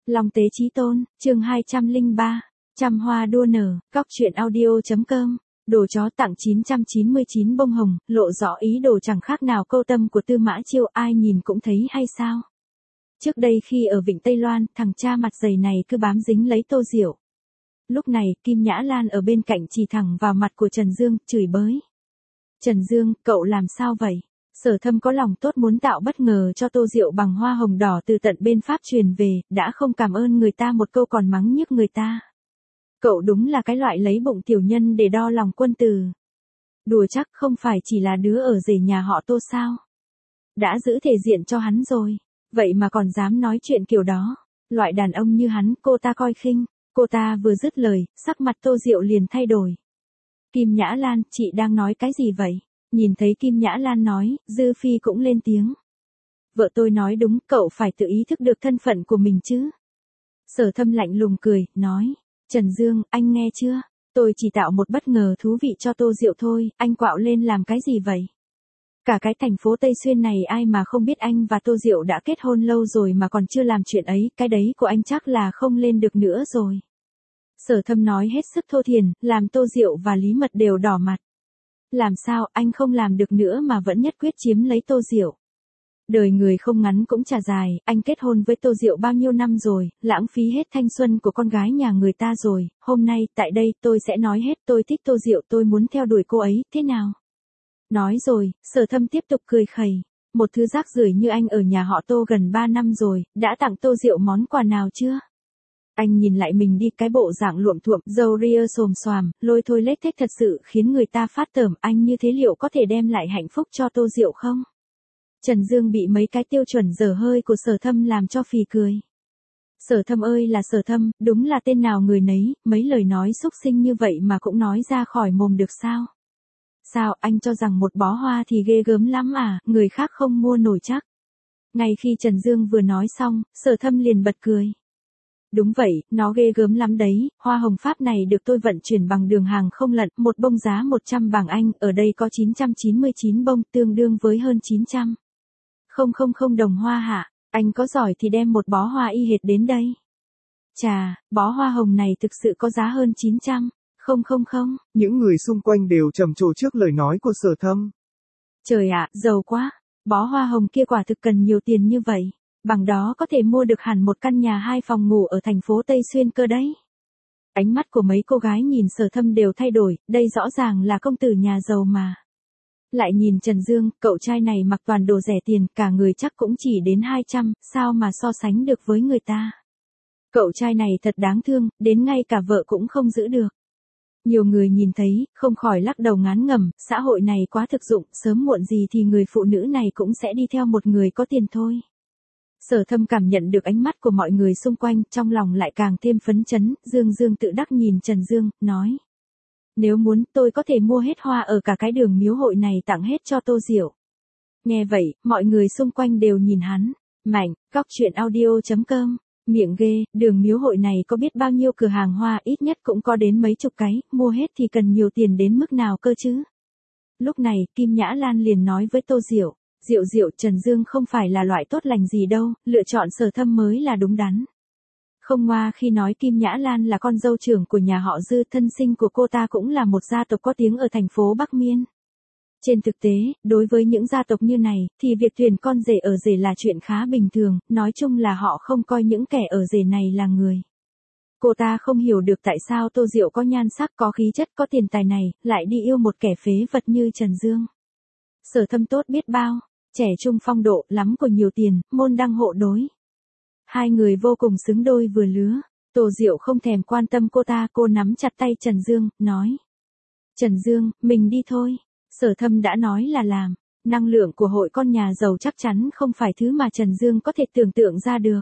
Long Tế Chí Tôn, chương 203, trăm hoa đua nở, góc truyện audio.com, đồ chó tặng 999 bông hồng, lộ rõ ý đồ chẳng khác nào câu tâm của Tư Mã Chiêu, ai nhìn cũng thấy hay sao. Trước đây khi ở Vịnh Tây Loan, thằng cha mặt dày này cứ bám dính lấy Tô Diệu. Lúc này, Kim Nhã Lan ở bên cạnh chỉ thẳng vào mặt của Trần Dương, chửi bới. Trần Dương, cậu làm sao vậy? Sở Thâm có lòng tốt muốn tạo bất ngờ cho Tô Diệu bằng hoa hồng đỏ từ tận bên Pháp truyền về, đã không cảm ơn người ta một câu còn mắng nhức người ta. Cậu đúng là cái loại lấy bụng tiểu nhân để đo lòng quân tử. Đùa chắc không phải chỉ là đứa ở rể nhà họ Tô sao? Đã giữ thể diện cho hắn rồi, vậy mà còn dám nói chuyện kiểu đó. Loại đàn ông như hắn cô ta coi khinh. Cô ta vừa dứt lời, sắc mặt Tô Diệu liền thay đổi. Kim Nhã Lan, chị đang nói cái gì vậy? Nhìn thấy Kim Nhã Lan nói, Dư Phi cũng lên tiếng. Vợ tôi nói đúng, cậu phải tự ý thức được thân phận của mình chứ. Sở Thâm lạnh lùng cười, nói. Trần Dương, anh nghe chưa? Tôi chỉ tạo một bất ngờ thú vị cho Tô Diệu thôi, anh quạo lên làm cái gì vậy? Cả cái thành phố Tây Xuyên này ai mà không biết anh và Tô Diệu đã kết hôn lâu rồi mà còn chưa làm chuyện ấy, cái đấy của anh chắc là không lên được nữa rồi. Sở Thâm nói hết sức thô thiển, làm Tô Diệu và Lý Mật đều đỏ mặt. Làm sao anh không làm được nữa mà vẫn nhất quyết chiếm lấy Tô Diệu? Đời người không ngắn cũng chả dài, anh kết hôn với Tô Diệu bao nhiêu năm rồi, lãng phí hết thanh xuân của con gái nhà người ta rồi, hôm nay, tại đây, tôi sẽ nói hết, tôi thích Tô Diệu, tôi muốn theo đuổi cô ấy, thế nào? Nói rồi, Sở Thâm tiếp tục cười khẩy. Một thứ rác rưởi như anh ở nhà họ Tô gần 3 năm rồi, đã tặng Tô Diệu món quà nào chưa? Anh nhìn lại mình đi, cái bộ dạng luộm thuộm, râu ria xồm xoàm, lôi thôi lết thếch thật sự khiến người ta phát tởm, anh như thế liệu có thể đem lại hạnh phúc cho Tô Diệu không? Trần Dương bị mấy cái tiêu chuẩn dở hơi của Sở Thâm làm cho phì cười. Sở Thâm ơi là Sở Thâm, đúng là tên nào người nấy, mấy lời nói xúc sinh như vậy mà cũng nói ra khỏi mồm được sao? Sao, anh cho rằng một bó hoa thì ghê gớm lắm à, người khác không mua nổi chắc. Ngay khi Trần Dương vừa nói xong, Sở Thâm liền bật cười. Đúng vậy, nó ghê gớm lắm đấy, hoa hồng Pháp này được tôi vận chuyển bằng đường hàng không lận, một bông giá 100 bảng Anh, ở đây có 999 bông, tương đương với hơn 900. Không đồng hoa hả, anh có giỏi thì đem một bó hoa y hệt đến đây. Chà, bó hoa hồng này thực sự có giá hơn 900. Không. Những người xung quanh đều trầm trồ trước lời nói của Sở Thâm. Trời ạ, giàu quá, bó hoa hồng kia quả thực cần nhiều tiền như vậy. Bằng đó có thể mua được hẳn một căn nhà 2 phòng ngủ ở thành phố Tây Xuyên cơ đấy. Ánh mắt của mấy cô gái nhìn Sở Thâm đều thay đổi, đây rõ ràng là công tử nhà giàu mà. Lại nhìn Trần Dương, cậu trai này mặc toàn đồ rẻ tiền, cả người chắc cũng chỉ đến 200, sao mà so sánh được với người ta. Cậu trai này thật đáng thương, đến ngay cả vợ cũng không giữ được. Nhiều người nhìn thấy, không khỏi lắc đầu ngán ngẩm, xã hội này quá thực dụng, sớm muộn gì thì người phụ nữ này cũng sẽ đi theo một người có tiền thôi. Sở Thâm cảm nhận được ánh mắt của mọi người xung quanh, trong lòng lại càng thêm phấn chấn, Dương tự đắc nhìn Trần Dương, nói. Nếu muốn, tôi có thể mua hết hoa ở cả cái đường miếu hội này tặng hết cho Tô Diệu. Nghe vậy, mọi người xung quanh đều nhìn hắn. Mạnh, góc truyện audio.com, miệng ghê, đường miếu hội này có biết bao nhiêu cửa hàng hoa, ít nhất cũng có đến mấy chục cái, mua hết thì cần nhiều tiền đến mức nào cơ chứ. Lúc này, Kim Nhã Lan liền nói với Tô Diệu. Diệu, Trần Dương không phải là loại tốt lành gì đâu, lựa chọn Sở Thâm mới là đúng đắn. Không ngoa khi nói Kim Nhã Lan là con dâu trưởng của nhà họ Dư, thân sinh của cô ta cũng là một gia tộc có tiếng ở thành phố Bắc Miên. Trên thực tế, đối với những gia tộc như này, thì việc tuyển con rể ở rể là chuyện khá bình thường, nói chung là họ không coi những kẻ ở rể này là người. Cô ta không hiểu được tại sao Tô Diệu có nhan sắc, có khí chất, có tiền tài này, lại đi yêu một kẻ phế vật như Trần Dương. Sở Thâm tốt biết bao. Trẻ trung phong độ, lắm của nhiều tiền, môn đăng hộ đối. Hai người vô cùng xứng đôi vừa lứa. Tô Diệu không thèm quan tâm cô ta, cô nắm chặt tay Trần Dương, nói. Trần Dương, mình đi thôi. Sở Thâm đã nói là làm. Năng lượng của hội con nhà giàu chắc chắn không phải thứ mà Trần Dương có thể tưởng tượng ra được.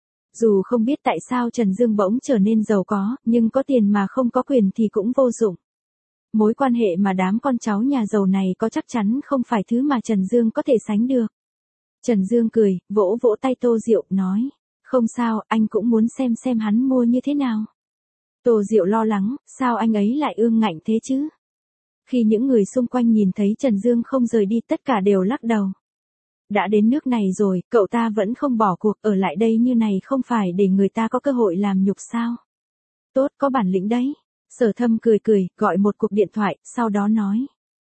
Dù không biết tại sao Trần Dương bỗng trở nên giàu có, nhưng có tiền mà không có quyền thì cũng vô dụng. Mối quan hệ mà đám con cháu nhà giàu này có chắc chắn không phải thứ mà Trần Dương có thể sánh được. Trần Dương cười, vỗ vỗ tay Tô Diệu, nói. Không sao, anh cũng muốn xem hắn mua như thế nào. Tô Diệu lo lắng, sao anh ấy lại ương ngạnh thế chứ? Khi những người xung quanh nhìn thấy Trần Dương không rời đi, tất cả đều lắc đầu. đã đến nước này rồi, cậu ta vẫn không bỏ cuộc, ở lại đây như này không phải để người ta có cơ hội làm nhục sao? Tốt, có bản lĩnh đấy. Sở Thâm cười cười, gọi một cuộc điện thoại, sau đó nói.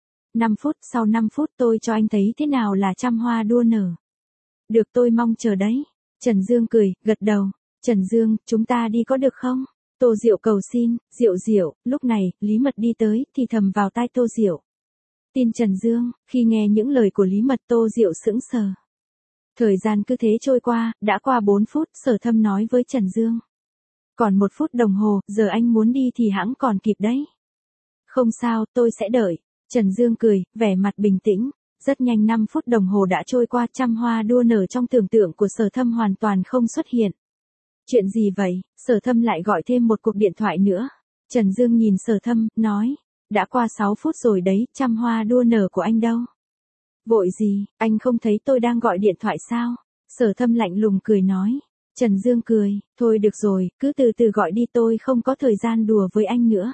5 phút, sau 5 phút tôi cho anh thấy thế nào là trăm hoa đua nở. Được, tôi mong chờ đấy. Trần Dương cười, gật đầu. Trần Dương, chúng ta đi có được không? Tô Diệu cầu xin. Diệu, lúc này, Lý Mật đi tới, thì thầm vào tai Tô Diệu. Tin Trần Dương. Khi nghe những lời của Lý Mật, Tô Diệu sững sờ. Thời gian cứ thế trôi qua, đã qua 4 phút, Sở Thâm nói với Trần Dương. Còn 1 phút đồng hồ, giờ anh muốn đi thì hãng còn kịp đấy. Không sao, tôi sẽ đợi. Trần Dương cười, vẻ mặt bình tĩnh. Rất nhanh 5 phút đồng hồ đã trôi qua, trăm hoa đua nở trong tưởng tượng của Sở Thâm hoàn toàn không xuất hiện. Chuyện gì vậy? Sở Thâm lại gọi thêm một cuộc điện thoại nữa. Trần Dương nhìn Sở Thâm, nói. Đã qua 6 phút rồi đấy, trăm hoa đua nở của anh đâu? Vội gì, anh không thấy tôi đang gọi điện thoại sao? Sở Thâm lạnh lùng cười nói. Trần Dương cười, thôi được rồi, cứ từ từ gọi đi, tôi không có thời gian đùa với anh nữa.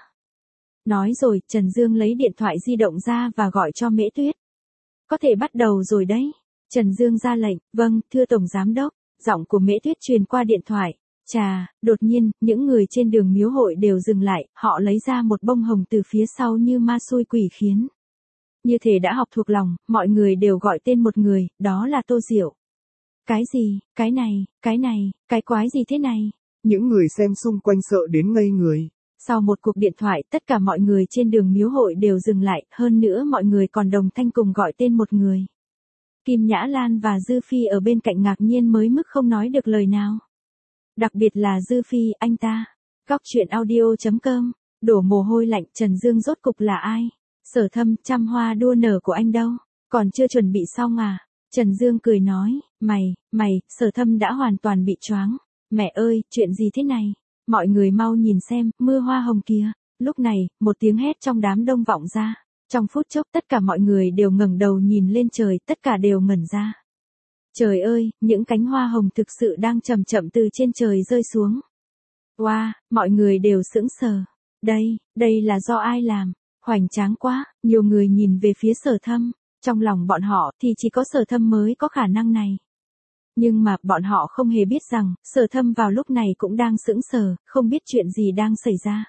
Nói rồi, Trần Dương lấy điện thoại di động ra và gọi cho Mễ Tuyết. Có thể bắt đầu rồi đấy. Trần Dương ra lệnh, vâng, thưa Tổng Giám Đốc. Giọng của Mễ Tuyết truyền qua điện thoại. Chà, đột nhiên, những người trên đường miếu hội đều dừng lại, họ lấy ra một bông hồng từ phía sau như ma xui quỷ khiến. Như thể đã học thuộc lòng, mọi người đều gọi tên một người, đó là Tô Diệu. Cái gì, cái này, cái quái gì thế này? Những người xem xung quanh sợ đến ngây người. Sau một cuộc điện thoại, tất cả mọi người trên đường miếu hội đều dừng lại, hơn nữa mọi người còn đồng thanh cùng gọi tên một người. Kim Nhã Lan và Dư Phi ở bên cạnh ngạc nhiên mới mức không nói được lời nào. Đặc biệt là Dư Phi, anh ta. Góc truyện audio.com, đổ mồ hôi lạnh, Trần Dương rốt cục là ai? Sở Thâm, trăm hoa đua nở của anh đâu? Còn chưa chuẩn bị xong à? Trần Dương cười nói, mày, Sở Thâm đã hoàn toàn bị choáng. Mẹ ơi, chuyện gì thế này? Mọi người mau nhìn xem, mưa hoa hồng kìa. Lúc này, một tiếng hét trong đám đông vọng ra. Trong phút chốc tất cả mọi người đều ngẩng đầu nhìn lên trời, tất cả đều ngẩn ra. Trời ơi, những cánh hoa hồng thực sự đang chậm chậm từ trên trời rơi xuống. Wow, mọi người đều sững sờ. Đây là do ai làm? Hoành tráng quá, nhiều người nhìn về phía Sở Thâm. Trong lòng bọn họ thì chỉ có Sở Thâm mới có khả năng này. Nhưng mà bọn họ không hề biết rằng, Sở Thâm vào lúc này cũng đang sững sờ, không biết chuyện gì đang xảy ra.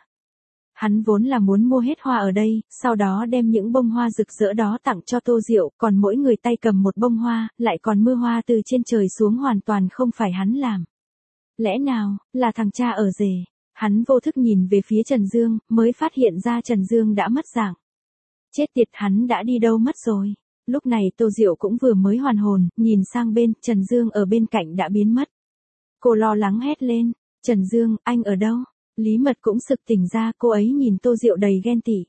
Hắn vốn là muốn mua hết hoa ở đây, sau đó đem những bông hoa rực rỡ đó tặng cho Tô Diệu, còn mỗi người tay cầm một bông hoa, lại còn mưa hoa từ trên trời xuống hoàn toàn không phải hắn làm. Lẽ nào, là thằng cha ở rể? Hắn vô thức nhìn về phía Trần Dương, mới phát hiện ra Trần Dương đã mất dạng. Chết tiệt, hắn đã đi đâu mất rồi? Lúc này Tô Diệu cũng vừa mới hoàn hồn, nhìn sang bên, Trần Dương ở bên cạnh đã biến mất. Cô lo lắng hét lên, Trần Dương, anh ở đâu? Lý Mật cũng sực tỉnh ra, cô ấy nhìn Tô Diệu đầy ghen tị.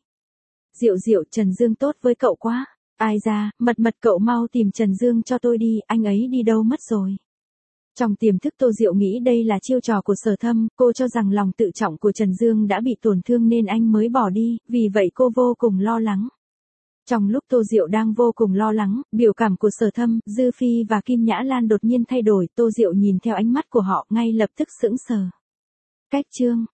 Diệu, Trần Dương tốt với cậu quá. Ai ra, Mật cậu mau tìm Trần Dương cho tôi đi, anh ấy đi đâu mất rồi? Trong tiềm thức Tô Diệu nghĩ đây là chiêu trò của Sở Thâm, cô cho rằng lòng tự trọng của Trần Dương đã bị tổn thương nên anh mới bỏ đi, vì vậy cô vô cùng lo lắng. Trong lúc Tô Diệu đang vô cùng lo lắng, biểu cảm của Sở Thâm, Dư Phi và Kim Nhã Lan đột nhiên thay đổi, Tô Diệu nhìn theo ánh mắt của họ ngay lập tức sững sờ. Cách chương